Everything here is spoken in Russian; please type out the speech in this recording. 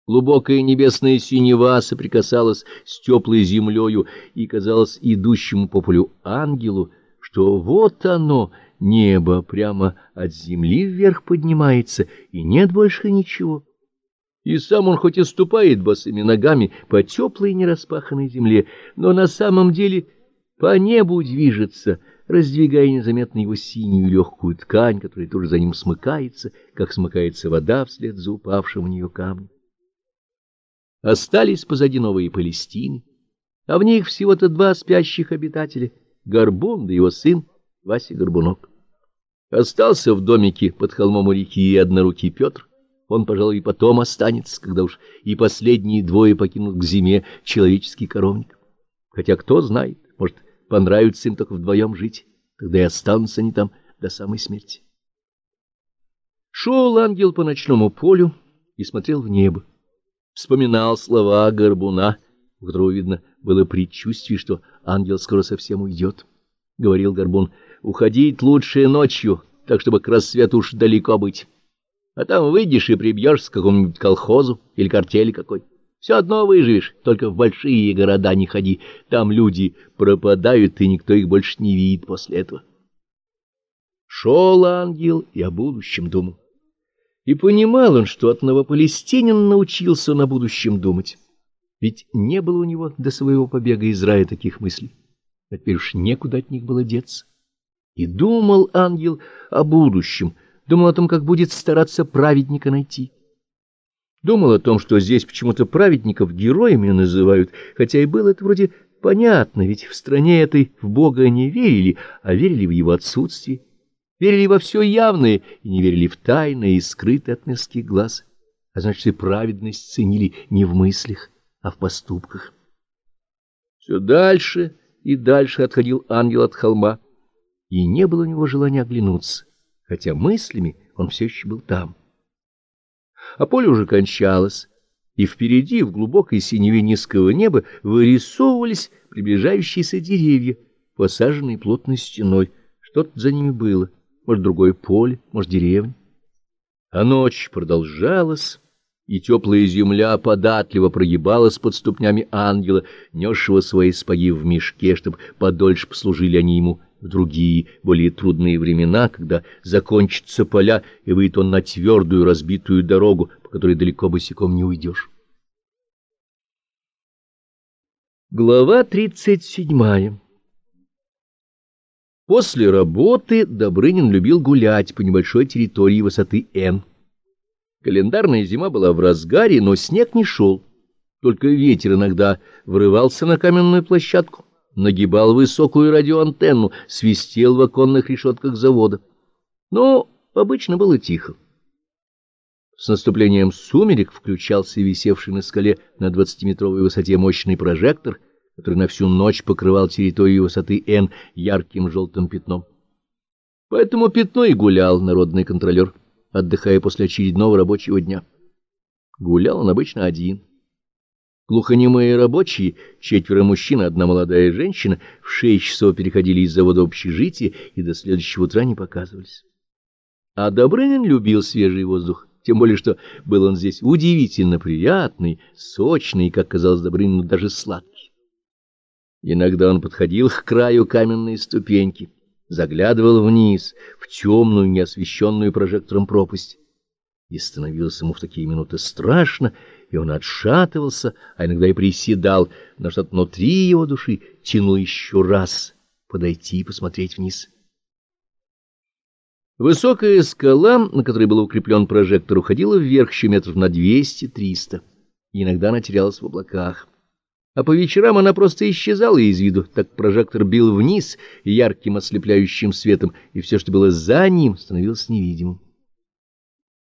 Глубокая небесная синева соприкасалась с теплой землею, и казалось идущему по полю ангелу, что вот оно, небо, прямо от земли вверх поднимается, и нет больше ничего. И сам он хоть и ступает босыми ногами по теплой нераспаханной земле, но на самом деле по небу движется, раздвигая незаметно его синюю легкую ткань, которая тоже за ним смыкается, как смыкается вода вслед за упавшим в нее камнем. Остались позади новые Палестины, а в них всего-то два спящих обитателя — Горбун да его сын Вася Горбунок. Остался в домике под холмом у реки и однорукий Петр. Он, пожалуй, и потом останется, когда уж и последние двое покинут к зиме человеческий коровник. Хотя кто знает, может, понравится им только вдвоем жить, тогда и останутся они там до самой смерти. Шел ангел по ночному полю и смотрел в небо. Вспоминал слова Горбуна, у которого, видно, было предчувствие, что ангел скоро совсем уйдет. Говорил Горбун: уходить лучше ночью, так чтобы к рассвету уж далеко быть. А там выйдешь и прибьешься к какому-нибудь колхозу или к артели какой. Все одно выживешь, только в большие города не ходи. Там люди пропадают, и никто их больше не видит после этого. Шел ангел и о будущем думал. И понимал он, что от новопалестинина научился на будущем думать. Ведь не было у него до своего побега из рая таких мыслей. А теперь уж некуда от них было деться. И думал ангел о будущем, думал о том, как будет стараться праведника найти. Думал о том, что здесь почему-то праведников героями называют, хотя и было это вроде понятно, ведь в стране этой в Бога не верили, а верили в его отсутствие. Верили во все явное и не верили в тайное и скрытое от мирских глаз, а значит, и праведность ценили не в мыслях, а в поступках. Все дальше и дальше отходил ангел от холма, и не было у него желания оглянуться, хотя мыслями он все еще был там. А поле уже кончалось, и впереди, в глубокой синеве низкого неба, вырисовывались приближающиеся деревья, посаженные плотной стеной. Что-то за ними было. Может, другое поле, может, деревня. А ночь продолжалась, и теплая земля податливо прогибалась под ступнями ангела, несшего свои спаги в мешке, чтобы подольше послужили они ему в другие, более трудные времена, когда закончатся поля, и выйдет он на твердую разбитую дорогу, по которой далеко босиком не уйдешь. Глава 37. После работы Добрынин любил гулять по небольшой территории высоты Н. Календарная зима была в разгаре, но снег не шел. Только ветер иногда врывался на каменную площадку, нагибал высокую радиоантенну, свистел в оконных решетках завода. Но обычно было тихо. С наступлением сумерек включался висевший на скале на 20-метровой высоте мощный прожектор, который на всю ночь покрывал территорию высоты Н ярким желтым пятном. По этому пятну и гулял народный контролер, отдыхая после очередного рабочего дня. Гулял он обычно один. Глухонемые рабочие, 4 мужчин и 1 молодая женщина, в 6 часов переходили из завода в общежитие и до следующего утра не показывались. А Добрынин любил свежий воздух, тем более что был он здесь удивительно приятный, сочный и, как казалось Добрынину, даже сладкий. Иногда он подходил к краю каменной ступеньки, заглядывал вниз, в темную, неосвещенную прожектором пропасть. И становилось ему в такие минуты страшно, и он отшатывался, а иногда и приседал, но что-то внутри его души тянуло еще раз подойти и посмотреть вниз. Высокая скала, на которой был укреплен прожектор, уходила вверх еще метров на 200-300, и иногда она терялась в облаках. А по вечерам она просто исчезала из виду, так прожектор бил вниз ярким ослепляющим светом, и все, что было за ним, становилось невидимым.